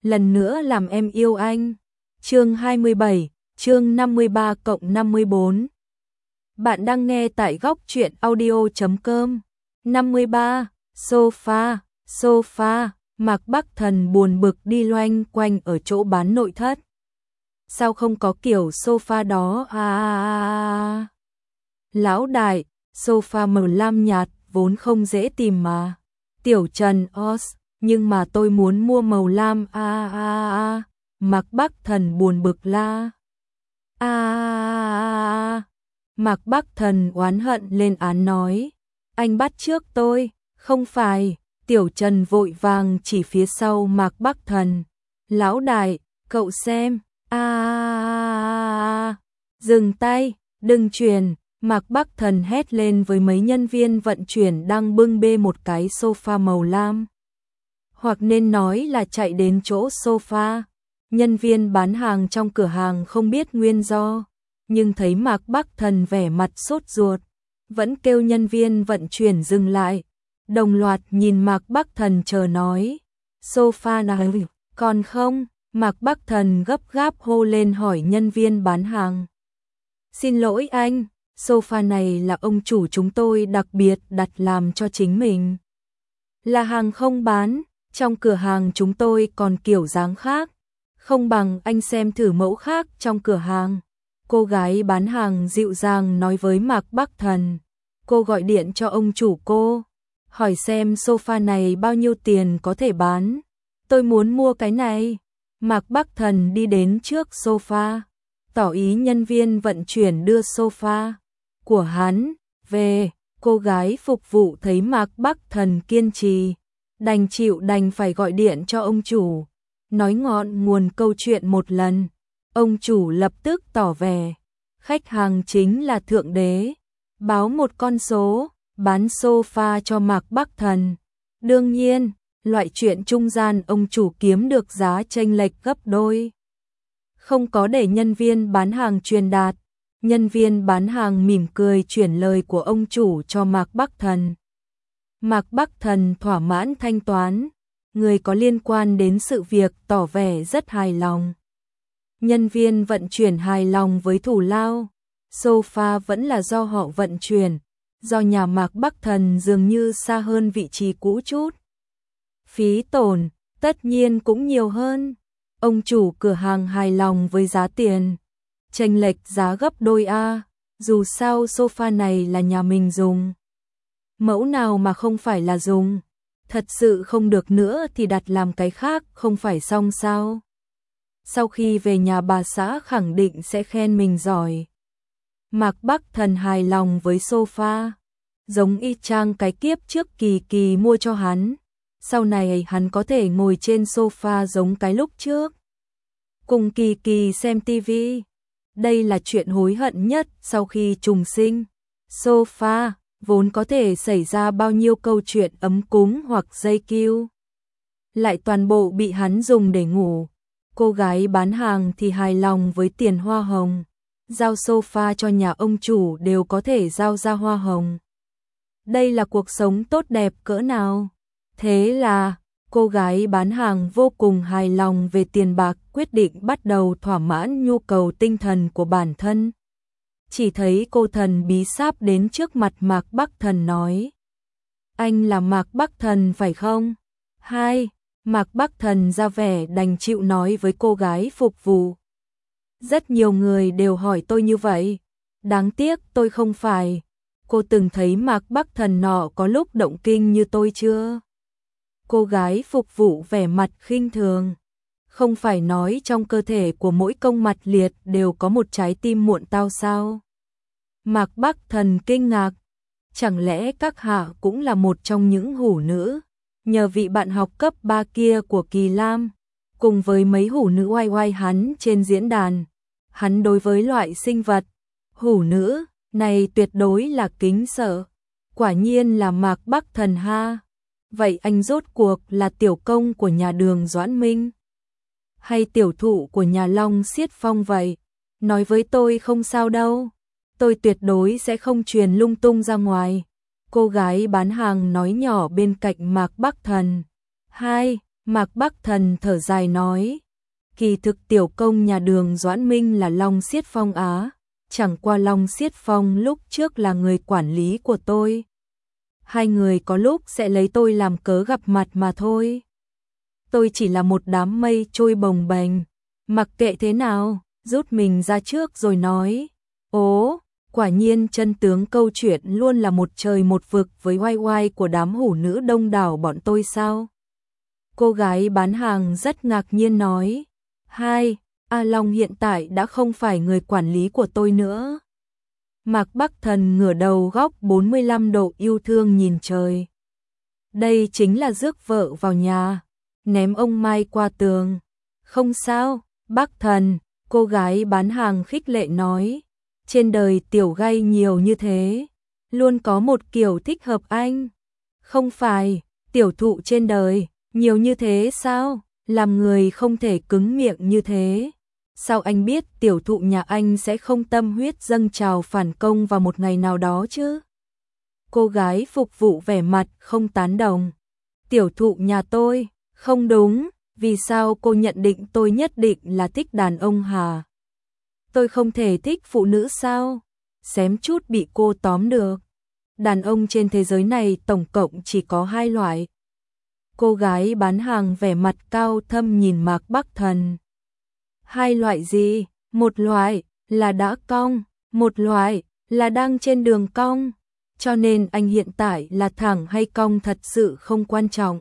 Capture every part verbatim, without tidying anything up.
lần nữa làm em yêu anh. Chương hai mươi bảy, chương năm mươi ba cộng năm mươi bốn. Bạn đang nghe tại góc truyện audio chấm com. năm mươi ba, sofa, sofa, Mạc Bắc Thần buồn bực đi loanh quanh ở chỗ bán nội thất. Sao không có kiểu sofa đó à, à, à, à. Lão đại, sofa màu lam nhạt vốn không dễ tìm mà. Tiểu Trần os, nhưng mà tôi muốn mua màu lam a a a. Mạc Bắc Thần buồn bực la. A a a. Mạc Bắc Thần oán hận lên án nói, anh bắt trước tôi, không phải. Tiểu Trần vội vàng chỉ phía sau Mạc Bắc Thần. Lão đại, cậu xem. A a a. Dừng tay, đừng chuyển. Mạc Bắc Thần hét lên với mấy nhân viên vận chuyển đang bưng bê một cái sofa màu lam. Hoặc nên nói là chạy đến chỗ sofa. Nhân viên bán hàng trong cửa hàng không biết nguyên do, nhưng thấy Mạc Bắc Thần vẻ mặt sốt ruột, vẫn kêu nhân viên vận chuyển dừng lại. Đồng loạt nhìn Mạc Bắc Thần chờ nói, sofa nào còn không? Mạc Bắc Thần gấp gáp hô lên hỏi nhân viên bán hàng. Xin lỗi anh, sofa này là ông chủ chúng tôi đặc biệt đặt làm cho chính mình. Là hàng không bán, trong cửa hàng chúng tôi còn kiểu dáng khác, không bằng anh xem thử mẫu khác trong cửa hàng. Cô gái bán hàng dịu dàng nói với Mạc Bắc Thần. Cô gọi điện cho ông chủ cô, hỏi xem sofa này bao nhiêu tiền có thể bán. Tôi muốn mua cái này. Mạc Bắc Thần đi đến trước sofa, tỏ ý nhân viên vận chuyển đưa sofa của hắn về. Cô gái phục vụ thấy Mạc Bắc Thần kiên trì, đành chịu đành phải gọi điện cho ông chủ, nói ngọn nguồn câu chuyện một lần. Ông chủ lập tức tỏ vẻ, khách hàng chính là thượng đế, báo một con số, bán sofa cho Mạc Bắc Thần. Đương nhiên, loại chuyện trung gian ông chủ kiếm được giá chênh lệch gấp đôi. Không có để nhân viên bán hàng truyền đạt, nhân viên bán hàng mỉm cười chuyển lời của ông chủ cho Mạc Bắc Thần. Mạc Bắc Thần thỏa mãn thanh toán, người có liên quan đến sự việc tỏ vẻ rất hài lòng. Nhân viên vận chuyển hài lòng với thủ lao, sofa vẫn là do họ vận chuyển, do nhà Mạc Bắc Thần dường như xa hơn vị trí cũ chút. Phí tổn, tất nhiên cũng nhiều hơn. Ông chủ cửa hàng hài lòng với giá tiền, chênh lệch giá gấp đôi a, dù sao sofa này là nhà mình dùng. Mẫu nào mà không phải là dùng, thật sự không được nữa thì đặt làm cái khác không phải xong sao? Sau khi về nhà bà xã khẳng định sẽ khen mình giỏi. Mạc Bắc Thần hài lòng với sofa, giống y chang cái kiếp trước Kỳ Kỳ mua cho hắn. Sau này hắn có thể ngồi trên sofa giống cái lúc trước, cùng Kỳ Kỳ xem tivi. Đây là chuyện hối hận nhất sau khi trùng sinh. Sofa vốn có thể xảy ra bao nhiêu câu chuyện ấm cúng hoặc dây kiu, lại toàn bộ bị hắn dùng để ngủ. Cô gái bán hàng thì hài lòng với tiền hoa hồng, giao sofa cho nhà ông chủ đều có thể giao ra hoa hồng. Đây là cuộc sống tốt đẹp cỡ nào? Thế là, cô gái bán hàng vô cùng hài lòng về tiền bạc, quyết định bắt đầu thỏa mãn nhu cầu tinh thần của bản thân. Chỉ thấy cô thần bí sáp đến trước mặt Mạc Bắc Thần nói, anh là Mạc Bắc Thần phải không? Hai, Mạc Bắc Thần ra vẻ đành chịu nói với cô gái phục vụ. Rất nhiều người đều hỏi tôi như vậy, đáng tiếc tôi không phải. Cô từng thấy Mạc Bắc Thần nọ có lúc động kinh như tôi chưa? Cô gái phục vụ vẻ mặt khinh thường. Không phải nói trong cơ thể của mỗi công mặt liệt đều có một trái tim muộn tao sao? Mạc Bắc Thần kinh ngạc. Chẳng lẽ các hạ cũng là một trong những hủ nữ? Nhờ vị bạn học cấp ba kia của Kỳ Lam, cùng với mấy hủ nữ oai oai hắn trên diễn đàn, hắn đối với loại sinh vật hủ nữ này tuyệt đối là kính sợ. Quả nhiên là Mạc Bắc Thần ha. Vậy anh rốt cuộc là tiểu công của nhà Đường Doãn Minh, hay tiểu thụ của nhà Long Xiết Phong vậy? Nói với tôi không sao đâu, tôi tuyệt đối sẽ không truyền lung tung ra ngoài. Cô gái bán hàng nói nhỏ bên cạnh Mạc Bắc Thần. Hai, Mạc Bắc Thần thở dài nói, kỳ thực tiểu công nhà Đường Doãn Minh là Long Xiết Phong á, chẳng qua Long Xiết Phong lúc trước là người quản lý của tôi. Hai người có lúc sẽ lấy tôi làm cớ gặp mặt mà thôi. Tôi chỉ là một đám mây trôi bồng bềnh, mặc kệ thế nào, rút mình ra trước rồi nói, ố, quả nhiên chân tướng câu chuyện luôn là một trời một vực với oai oai của đám hủ nữ đông đảo bọn tôi sao? Cô gái bán hàng rất ngạc nhiên nói, hai, A Long hiện tại đã không phải người quản lý của tôi nữa. Mạc Bắc Thần ngửa đầu góc bốn mươi lăm độ yêu thương nhìn trời. Đây chính là rước vợ vào nhà, ném ông Mai qua tường. Không sao, Bắc Thần, cô gái bán hàng khích lệ nói, trên đời tiểu gay nhiều như thế, luôn có một kiểu thích hợp anh. Không phải, tiểu thụ trên đời, nhiều như thế sao, làm người không thể cứng miệng như thế. Sao anh biết tiểu thụ nhà anh sẽ không tâm huyết dâng trào phản công vào một ngày nào đó chứ? Cô gái phục vụ vẻ mặt không tán đồng. Tiểu thụ nhà tôi, không đúng, vì sao cô nhận định tôi nhất định là thích đàn ông hả? Tôi không thể thích phụ nữ sao? Xém chút bị cô tóm được. Đàn ông trên thế giới này tổng cộng chỉ có hai loại. Cô gái bán hàng vẻ mặt cao thâm nhìn Mạc Bắc Thần. Hai loại gì? Một loại là đã cong, một loại là đang trên đường cong. Cho nên anh hiện tại là thẳng hay cong thật sự không quan trọng.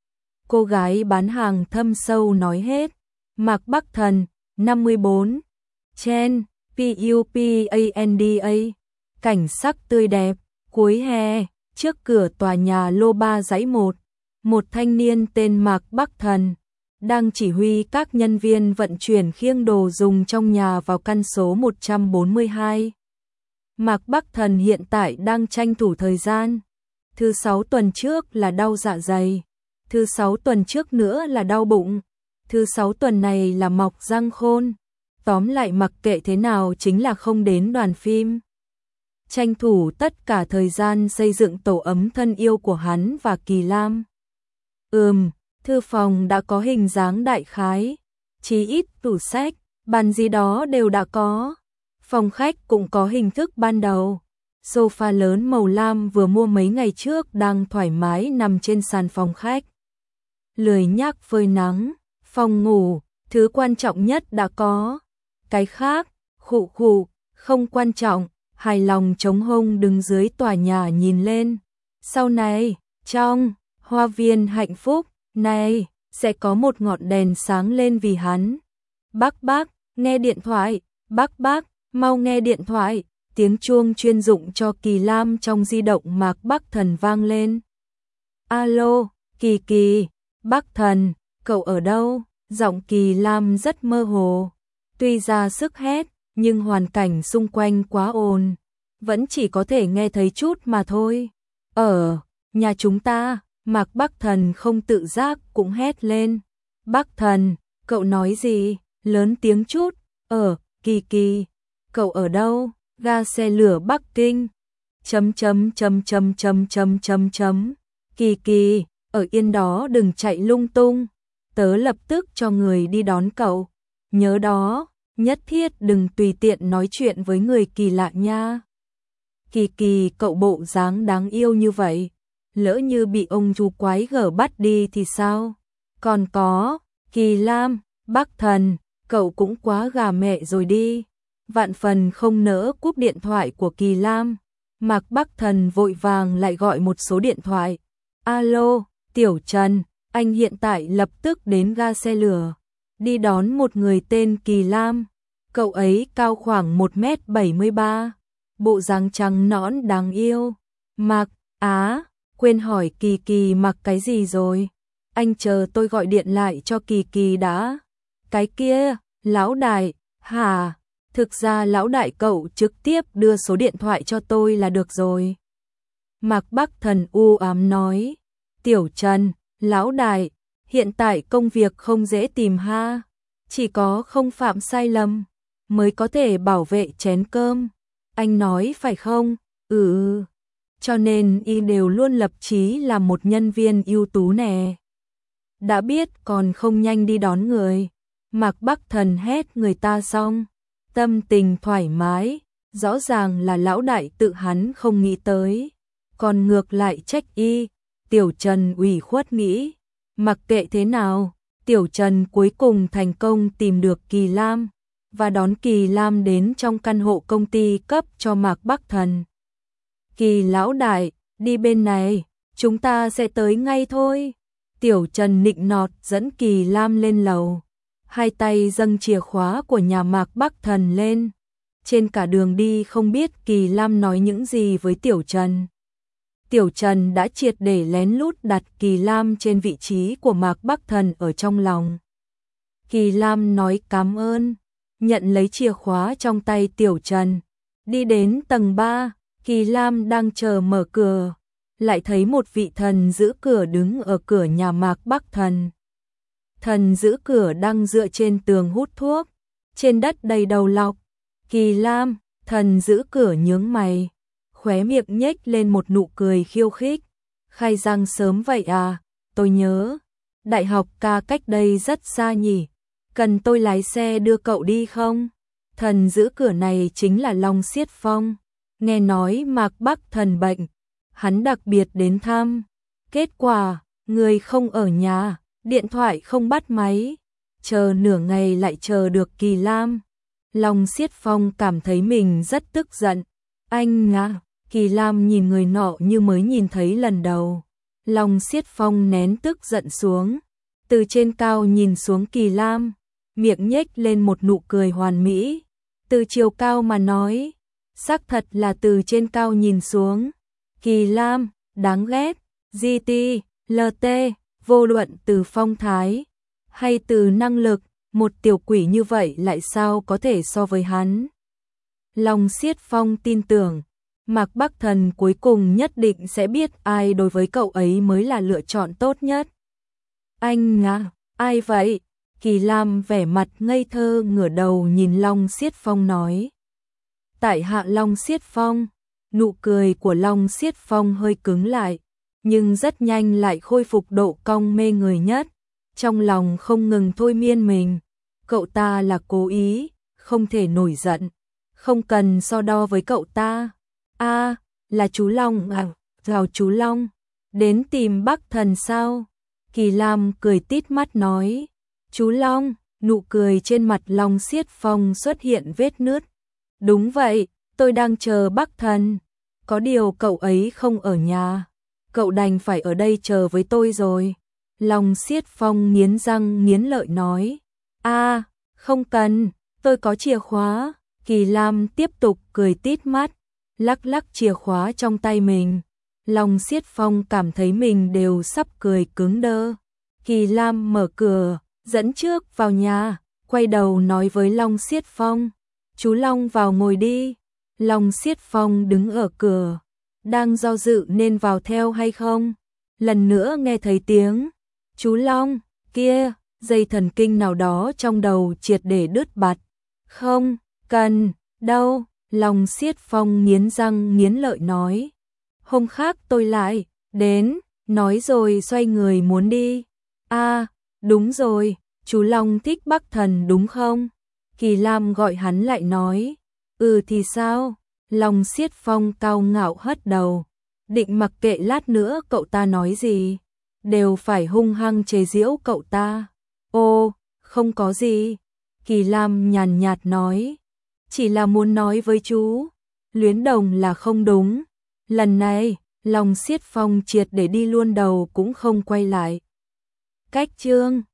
Cô gái bán hàng thâm sâu nói hết. Mạc Bắc Thần, năm mươi bốn. Chen, P U P A N D A. Cảnh sắc tươi đẹp, cuối hè, trước cửa tòa nhà lô ba dãy một. Một thanh niên tên Mạc Bắc Thần đang chỉ huy các nhân viên vận chuyển khiêng đồ dùng trong nhà vào căn số một trăm bốn mươi hai. Mạc Bắc Thần hiện tại đang tranh thủ thời gian. Thứ sáu tuần trước là đau dạ dày, thứ sáu tuần trước nữa là đau bụng, thứ sáu tuần này là mọc răng khôn. Tóm lại mặc kệ thế nào chính là không đến đoàn phim. Tranh thủ tất cả thời gian xây dựng tổ ấm thân yêu của hắn và Kỳ Lam. Ừm, thư phòng đã có hình dáng đại khái, chí ít tủ sách, bàn gì đó đều đã có. Phòng khách cũng có hình thức ban đầu. Sofa lớn màu lam vừa mua mấy ngày trước đang thoải mái nằm trên sàn phòng khách. Lười nhác phơi nắng, phòng ngủ, thứ quan trọng nhất đã có. Cái khác, khụ khụ, không quan trọng, hài lòng chống hông đứng dưới tòa nhà nhìn lên. Sau này, trong hoa viên hạnh phúc này, sẽ có một ngọn đèn sáng lên vì hắn. Bác bác, nghe điện thoại, bác bác, mau nghe điện thoại. Tiếng chuông chuyên dụng cho Kỳ Lam trong di động Mạc Bắc Thần vang lên. Alo, Kỳ Kỳ, Bắc Thần, cậu ở đâu? Giọng Kỳ Lam rất mơ hồ. Tuy ra sức hét, nhưng hoàn cảnh xung quanh quá ồn, vẫn chỉ có thể nghe thấy chút mà thôi. Ở nhà chúng ta, Mạc Bắc Thần không tự giác cũng hét lên. Bắc Thần, cậu nói gì? Lớn tiếng chút. Ở, Kỳ Kỳ, cậu ở đâu? Ga xe lửa Bắc Kinh. Chấm chấm chấm chấm chấm chấm chấm chấm. Kỳ Kỳ, ở yên đó đừng chạy lung tung. Tớ lập tức cho người đi đón cậu. Nhớ đó, nhất thiết đừng tùy tiện nói chuyện với người kỳ lạ nha. Kỳ Kỳ, cậu bộ dáng đáng yêu như vậy, lỡ như bị ông chú quái gở bắt đi thì sao? Còn có, Kỳ Lam, Bắc Thần, cậu cũng quá gà mẹ rồi đi. Vạn phần không nỡ cúp điện thoại của Kỳ Lam. Mạc Bắc Thần vội vàng lại gọi một số điện thoại. Alo, Tiểu Trần, anh hiện tại lập tức đến ga xe lửa, đi đón một người tên Kỳ Lam. Cậu ấy cao khoảng một mét bảy mươi ba, bộ dáng trắng nõn đáng yêu. Mạc, á, quên hỏi Kỳ Kỳ mặc cái gì rồi? Anh chờ tôi gọi điện lại cho Kỳ Kỳ đã. Cái kia, lão đại, hả? Thực ra lão đại cậu trực tiếp đưa số điện thoại cho tôi là được rồi. Mạc Bắc Thần u ám nói. Tiểu Trần, lão đại, hiện tại công việc không dễ tìm ha. Chỉ có không phạm sai lầm mới có thể bảo vệ chén cơm. Anh nói phải không? Ừ. Cho nên y đều luôn lập chí là một nhân viên ưu tú nè. đã biết còn không nhanh đi đón người. Mạc Bắc Thần hét người ta xong, tâm tình thoải mái, rõ ràng là lão đại tự hắn không nghĩ tới, còn ngược lại trách y. Tiểu Trần ủy khuất nghĩ, mặc kệ thế nào, Tiểu Trần cuối cùng thành công tìm được Kỳ Lam và đón Kỳ Lam đến trong căn hộ công ty cấp cho Mạc Bắc Thần. Kỳ lão đại, đi bên này, chúng ta sẽ tới ngay thôi. Tiểu Trần nịnh nọt dẫn Kỳ Lam lên lầu, hai tay dâng chìa khóa của nhà Mạc Bắc Thần lên. Trên cả đường đi không biết Kỳ Lam nói những gì với Tiểu Trần. Tiểu Trần đã triệt để lén lút đặt Kỳ Lam trên vị trí của Mạc Bắc Thần ở trong lòng. Kỳ Lam nói cảm ơn, nhận lấy chìa khóa trong tay Tiểu Trần, đi đến tầng ba. Kỳ Lam đang chờ mở cửa, lại thấy một vị thần giữ cửa đứng ở cửa nhà Mạc Bắc Thần. Thần giữ cửa đang dựa trên tường hút thuốc, trên đất đầy đầu lọc. Kỳ Lam, thần giữ cửa nhướng mày, khóe miệng nhếch lên một nụ cười khiêu khích. Khai răng sớm vậy à, tôi nhớ, đại học ca cách đây rất xa nhỉ, cần tôi lái xe đưa cậu đi không? Thần giữ cửa này chính là Long Xiết Phong, nghe nói Mạc Bắc Thần bệnh, hắn đặc biệt đến thăm. Kết quả, người không ở nhà, điện thoại không bắt máy, chờ nửa ngày lại chờ được Kỳ Lam. Long Xiết Phong cảm thấy mình rất tức giận. Anh ngã, Kỳ Lam nhìn người nọ như mới nhìn thấy lần đầu. Long Xiết Phong nén tức giận xuống, từ trên cao nhìn xuống Kỳ Lam, miệng nhếch lên một nụ cười hoàn mỹ. Từ chiều cao mà nói, xác thật là từ trên cao nhìn xuống. Kỳ Lam, đáng ghét, giê tê, lờ tê, vô luận từ phong thái hay từ năng lực, một tiểu quỷ như vậy lại sao có thể so với hắn. Long Xiết Phong tin tưởng, Mạc Bắc Thần cuối cùng nhất định sẽ biết ai đối với cậu ấy mới là lựa chọn tốt nhất. Anh ngã, ai vậy? Kỳ Lam vẻ mặt ngây thơ ngửa đầu nhìn Long Xiết Phong nói. Tại hạ Long Xiết Phong. Nụ cười của Long Xiết Phong hơi cứng lại, nhưng rất nhanh lại khôi phục độ cong mê người nhất. Trong lòng không ngừng thôi miên mình, cậu ta là cố ý, không thể nổi giận, không cần so đo với cậu ta. A, à, là chú Long à, chào chú Long, đến tìm Bắc Thần sao? Kỳ Lam cười tít mắt nói. Chú Long, nụ cười trên mặt Long Xiết Phong xuất hiện vết nứt. Đúng vậy, tôi đang chờ Bắc Thần, có điều cậu ấy không ở nhà, cậu đành phải ở đây chờ với tôi rồi. Long Xiết Phong nghiến răng nghiến lợi nói. A, à, không cần, tôi có chìa khóa. Kỳ Lam tiếp tục cười tít mắt, lắc lắc chìa khóa trong tay mình. Long Xiết Phong cảm thấy mình đều sắp cười cứng đơ. Kỳ Lam mở cửa, dẫn trước vào nhà, quay đầu nói với Long Xiết Phong. Chú Long vào ngồi đi. Long Xiết Phong đứng ở cửa, đang do dự nên vào theo hay không. Lần nữa nghe thấy tiếng chú Long kia, dây thần kinh nào đó trong đầu triệt để đứt bạt. Không cần đâu. Long Xiết Phong nghiến răng nghiến lợi nói. Hôm khác tôi lại đến. Nói rồi xoay người muốn đi. A, à, đúng rồi, chú Long thích Bắc Thần đúng không? Kỳ Lam gọi hắn lại nói. Ừ thì sao? Long Xiết Phong cao ngạo hất đầu, định mặc kệ lát nữa cậu ta nói gì, đều phải hung hăng chế giễu cậu ta. Ô, không có gì. Kỳ Lam nhàn nhạt nói. Chỉ là muốn nói với chú, Luyến Đồng là không đúng. Lần này, Long Xiết Phong triệt để đi luôn đầu cũng không quay lại. Cách chương